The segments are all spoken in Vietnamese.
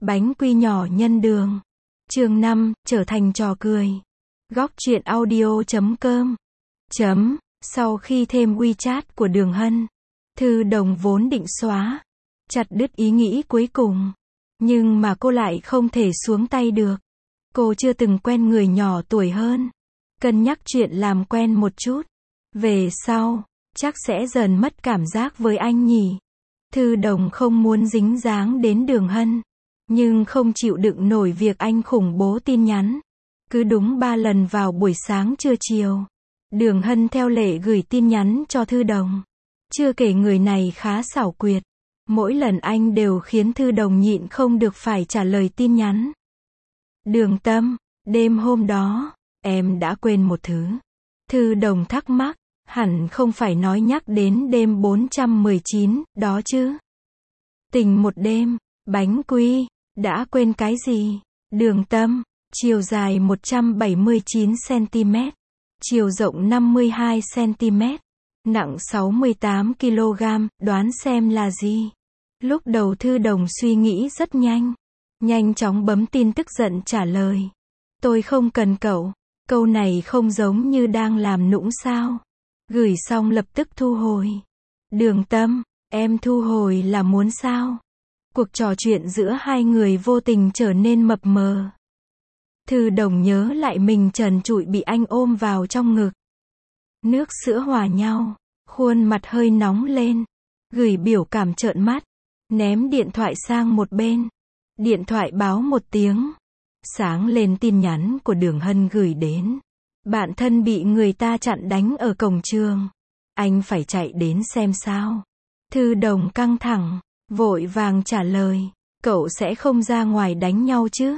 Bánh quy nhỏ nhân đường. Chương 5, trở thành trò cười. Góc truyện audio.com. Sau khi thêm WeChat của Đường Hân, Thư Đồng vốn định xóa, chặt đứt ý nghĩ cuối cùng. Nhưng mà cô lại không thể xuống tay được. Cô chưa từng quen người nhỏ tuổi hơn. Cân nhắc chuyện làm quen một chút. Về sau, chắc sẽ dần mất cảm giác với anh nhỉ. Thư Đồng không muốn dính dáng đến Đường Hân, nhưng không chịu đựng nổi việc anh khủng bố tin nhắn. Cứ đúng 3 lần vào buổi sáng trưa chiều, Đường Hân theo lệ gửi tin nhắn cho Thư Đồng. Chưa kể người này khá xảo quyệt. Mỗi lần anh đều khiến Thư Đồng nhịn không được phải trả lời tin nhắn. Đường Tâm, đêm hôm đó, em đã quên một thứ. Thư Đồng thắc mắc, hẳn không phải nói nhắc đến đêm 419, đó chứ. Tình một đêm, bánh quy, đã quên cái gì? Đường Tâm, chiều dài 179cm, chiều rộng 52cm, nặng 68kg, đoán xem là gì? Lúc đầu Thư Đồng suy nghĩ rất nhanh chóng bấm tin tức giận trả lời. Tôi không cần cậu. Câu này không giống như đang làm nũng sao? Gửi xong lập tức thu hồi. Đường Tâm, em thu hồi là muốn sao? Cuộc trò chuyện giữa hai người vô tình trở nên mập mờ. Thư Đồng nhớ lại mình trần trụi bị anh ôm vào trong ngực. Nước sữa hòa nhau, khuôn mặt hơi nóng lên. Gửi biểu cảm trợn mắt, ném điện thoại sang một bên. Điện thoại báo một tiếng. Sáng lên tin nhắn của Đường Hân gửi đến. Bạn thân bị người ta chặn đánh ở cổng trường. Anh phải chạy đến xem sao. Thư Đồng căng thẳng, vội vàng trả lời. Cậu sẽ không ra ngoài đánh nhau chứ?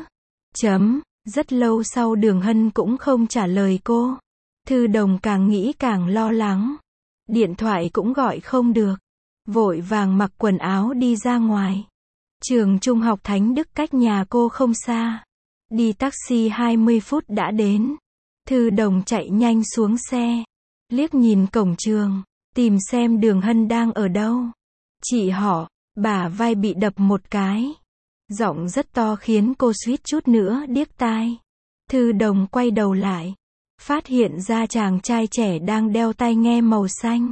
Rất lâu sau Đường Hân cũng không trả lời cô. Thư Đồng càng nghĩ càng lo lắng. Điện thoại cũng gọi không được. Vội vàng mặc quần áo đi ra ngoài. Trường trung học Thánh Đức cách nhà cô không xa. Đi taxi 20 phút đã đến. Thư Đồng chạy nhanh xuống xe. Liếc nhìn cổng trường, tìm xem Đường Hân đang ở đâu. Chị họ, bả vai bị đập một cái. Giọng rất to khiến cô suýt chút nữa điếc tai. Thư Đồng quay đầu lại, phát hiện ra chàng trai trẻ đang đeo tai nghe màu xanh.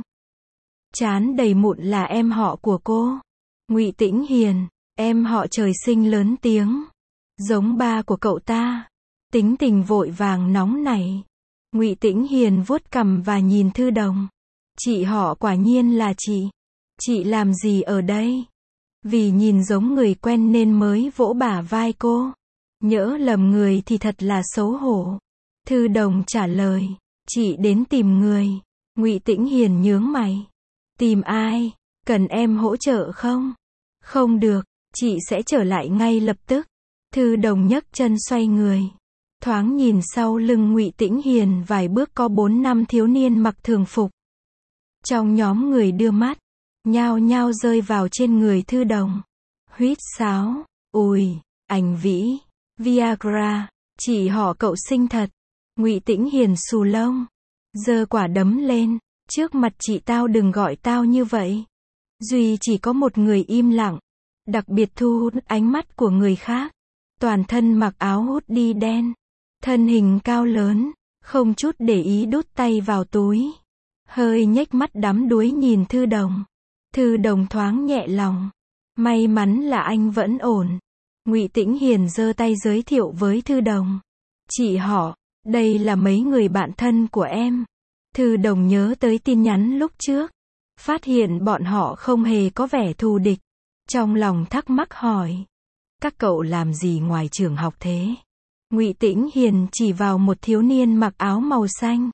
Trán đầy mụn là em họ của cô, Ngụy Tĩnh Hiền, em họ trời sinh lớn tiếng, giống ba của cậu ta. Tính tình vội vàng nóng nảy. Ngụy Tĩnh Hiền vuốt cằm và nhìn Thư Đồng. Chị họ quả nhiên là chị. Chị làm gì ở đây? Vì nhìn giống người quen nên mới vỗ bả vai cô. Nhỡ lầm người thì thật là xấu hổ. Thư Đồng trả lời. Chị đến tìm người. Ngụy Tĩnh Hiền nhướng mày. Tìm ai? Cần em hỗ trợ không? Không được, chị sẽ trở lại ngay lập tức. Thư Đồng nhấc chân xoay người. Thoáng nhìn sau lưng Ngụy Tĩnh Hiền vài bước có 4-5 thiếu niên mặc thường phục. Trong nhóm người đưa mắt, nhao nhao rơi vào trên người Thư Đồng. Huýt sáo, ùi, ảnh vĩ, Viagra, chị họ cậu xinh thật. Ngụy Tĩnh Hiền xù lông, giơ quả đấm lên. Trước mặt chị tao đừng gọi tao như vậy. Duy chỉ có một người im lặng, đặc biệt thu hút ánh mắt của người khác. Toàn thân mặc áo hoodie đen, thân hình cao lớn, không chút để ý đút tay vào túi. Hơi nhếch mắt đắm đuối nhìn Thư Đồng. Thư Đồng thoáng nhẹ lòng. May mắn là anh vẫn ổn. Ngụy Tĩnh Hiền giơ tay giới thiệu với Thư Đồng. Chị họ, đây là mấy người bạn thân của em. Thư Đồng nhớ tới tin nhắn lúc trước. Phát hiện bọn họ không hề có vẻ thù địch. Trong lòng thắc mắc hỏi. Các cậu làm gì ngoài trường học thế? Ngụy Tĩnh Hiền chỉ vào một thiếu niên mặc áo màu xanh.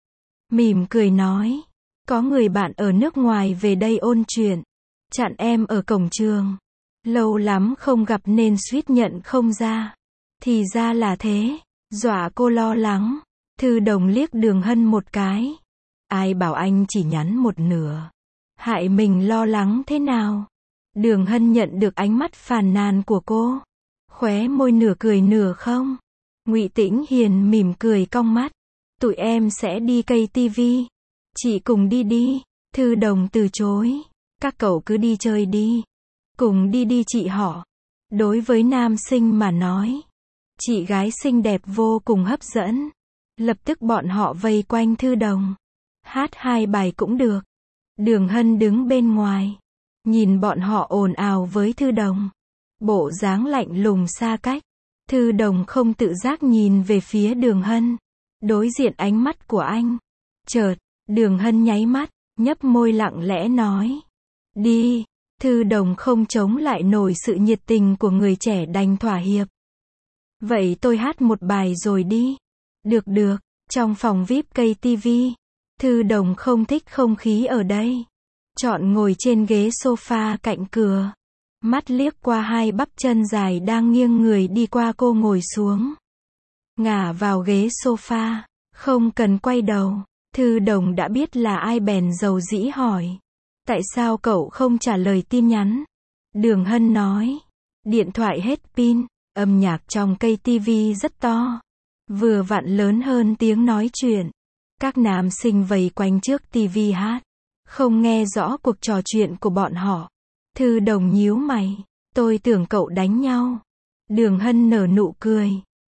Mỉm cười nói. Có người bạn ở nước ngoài về đây ôn chuyện. Chặn em ở cổng trường. Lâu lắm không gặp nên suýt nhận không ra. Thì ra là thế. Dọa cô lo lắng. Thư Đồng liếc Đường Hân một cái. Ai bảo anh chỉ nhắn một nửa. Hại mình lo lắng thế nào? Đường Hân nhận được ánh mắt phàn nàn của cô. Khóe môi nửa cười nửa không. Ngụy Tĩnh Hiền mỉm cười cong mắt. Tụi em sẽ đi cây tivi. Chị cùng đi đi. Thư Đồng từ chối. Các cậu cứ đi chơi đi. Cùng đi đi chị họ. Đối với nam sinh mà nói, chị gái xinh đẹp vô cùng hấp dẫn. Lập tức bọn họ vây quanh Thư Đồng. Hát 2 bài cũng được. Đường Hân đứng bên ngoài, nhìn bọn họ ồn ào với Thư Đồng. Bộ dáng lạnh lùng xa cách. Thư Đồng không tự giác nhìn về phía Đường Hân. Đối diện ánh mắt của anh. Chợt, Đường Hân nháy mắt, nhấp môi lặng lẽ nói. Đi. Thư Đồng không chống lại nổi sự nhiệt tình của người trẻ đành thỏa hiệp. Vậy tôi hát một bài rồi đi. Được được. Trong phòng VIP KTV, Thư Đồng không thích không khí ở đây. Chọn ngồi trên ghế sofa cạnh cửa. Mắt liếc qua hai bắp chân dài đang nghiêng người đi qua cô ngồi xuống. Ngả vào ghế sofa, không cần quay đầu. Thư Đồng đã biết là ai bèn dầu dĩ hỏi. Tại sao cậu không trả lời tin nhắn? Đường Hân nói. Điện thoại hết pin, âm nhạc trong cây tivi rất to. Vừa vặn lớn hơn tiếng nói chuyện. Các nam sinh vây quanh trước tivi hát. Không nghe rõ cuộc trò chuyện của bọn họ. Thư Đồng nhíu mày. Tôi tưởng cậu đánh nhau. Đường Hân nở nụ cười.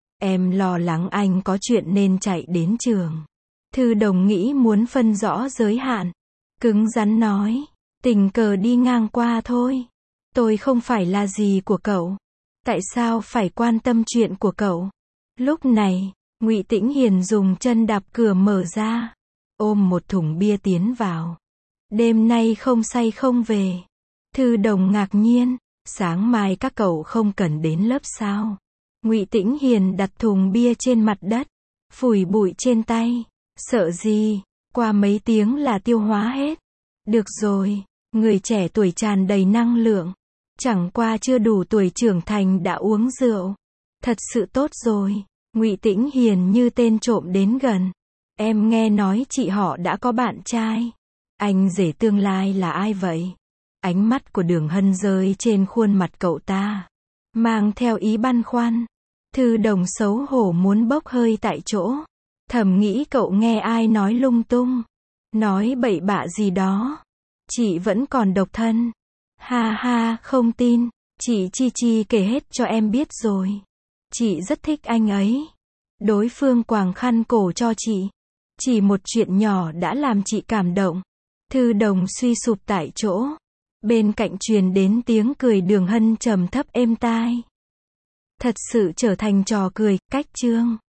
Em lo lắng anh có chuyện nên chạy đến trường. Thư Đồng nghĩ muốn phân rõ giới hạn. Cứng rắn nói. Tình cờ đi ngang qua thôi. Tôi không phải là gì của cậu. Tại sao phải quan tâm chuyện của cậu? Lúc này, Ngụy Tĩnh Hiền dùng chân đạp cửa mở ra. Ôm một thùng bia tiến vào. Đêm nay không say không về. Thư Đồng ngạc nhiên. Sáng mai các cậu không cần đến lớp sao? Ngụy Tĩnh Hiền đặt thùng bia trên mặt đất. Phủi bụi trên tay. Sợ gì? Qua mấy tiếng là tiêu hóa hết. Được rồi. Người trẻ tuổi tràn đầy năng lượng. Chẳng qua chưa đủ tuổi trưởng thành đã uống rượu. Thật sự tốt rồi. Ngụy Tĩnh Hiền như tên trộm đến gần. Em nghe nói chị họ đã có bạn trai. Anh rể tương lai là ai vậy? Ánh mắt của Đường Hân rơi trên khuôn mặt cậu ta. Mang theo ý băn khoăn. Thư Đồng xấu hổ muốn bốc hơi tại chỗ. Thầm nghĩ cậu nghe ai nói lung tung. Nói bậy bạ gì đó. Chị vẫn còn độc thân. Ha ha, không tin. Chị Chi Chi kể hết cho em biết rồi. Chị rất thích anh ấy. Đối phương quàng khăn cổ cho chị. Chỉ một chuyện nhỏ đã làm chị cảm động. Thư Đồng suy sụp tại chỗ. Bên cạnh truyền đến tiếng cười Đường Hân trầm thấp êm tai. Thật sự trở thành trò cười, cách chương.